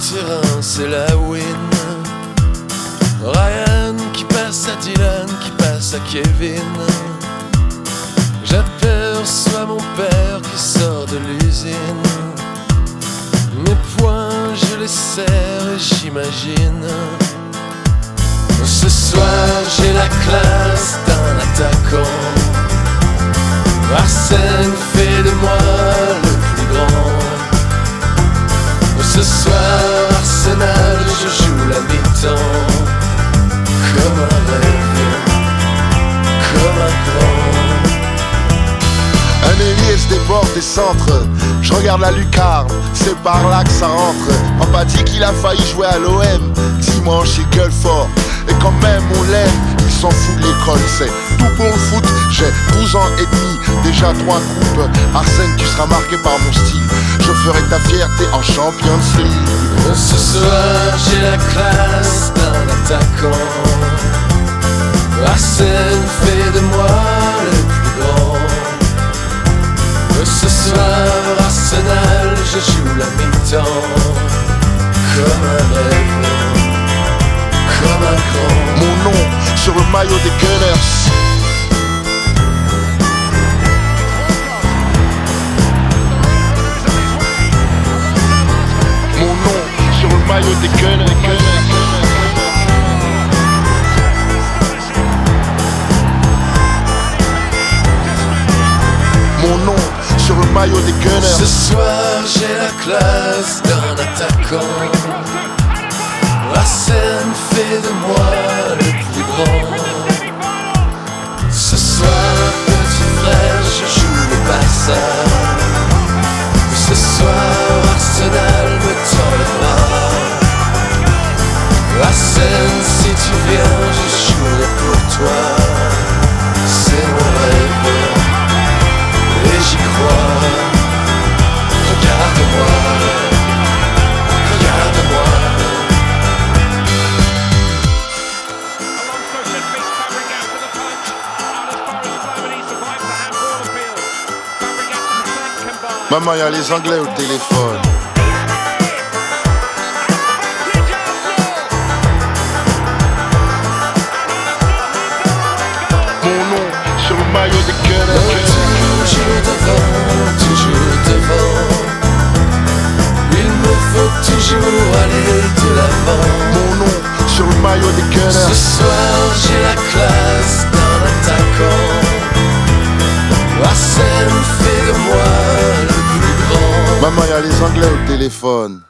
terrain, c'est la win. Ryan qui passe à Dylan, qui passe à Kevin. J'aperçois mon père qui sort de l'usine. Mes poings, je les serre et j'imagine. Ce soir, j'ai la classe d'un attaquant. Arsène fait de moi le plus grand. Ce soir, Arsenal, je joue la mi-temps. Comme un rêve, comme un grand. Un ailier se déborde des centres. Je regarde la lucarne, c'est par là que ça rentre. On m'a dit qu'il a failli jouer à l'OM. Dimanche il gueule fort, et quand même on l'aime. Il s'en fout de l'école, c'est tout pour le foot. J'ai 12 ans et demi, déjà 3 coupes. Arsène, tu seras marqué par mon style. Je ferai ta fierté en Champions League. Ce soir j'ai la classe d'un attaquant. Arsène fait de moi le plus grand. Ce soir Arsenal, je joue la mi-temps. Comme un rêve, comme un grand. Mon nom sur le maillot des Gunners. Mon nom sur le maillot des Gunners. Mon nom sur le maillot des Gunners. Ce soir j'ai la classe d'un attaquant. Arsène fait de moi le plus grand. Ce soir petit frère je joue le Barça. Ce soir Arsenal me tend le bras. Arsène si tu viens je jouerai pour toi. C'est mon rêve et j'y crois. Regarde-moi, regarde-moi. Maman, y'a les Anglais au téléphone. Mon nom sur le maillot des Gunners. Toujours devant. Il me faut toujours aller de l'avant. Mon nom sur le maillot des Ce Gunners. soir j'ai la classe d'un attaquant. Arsène fait de moi le plus grand. Maman, y'a les Anglais au téléphone.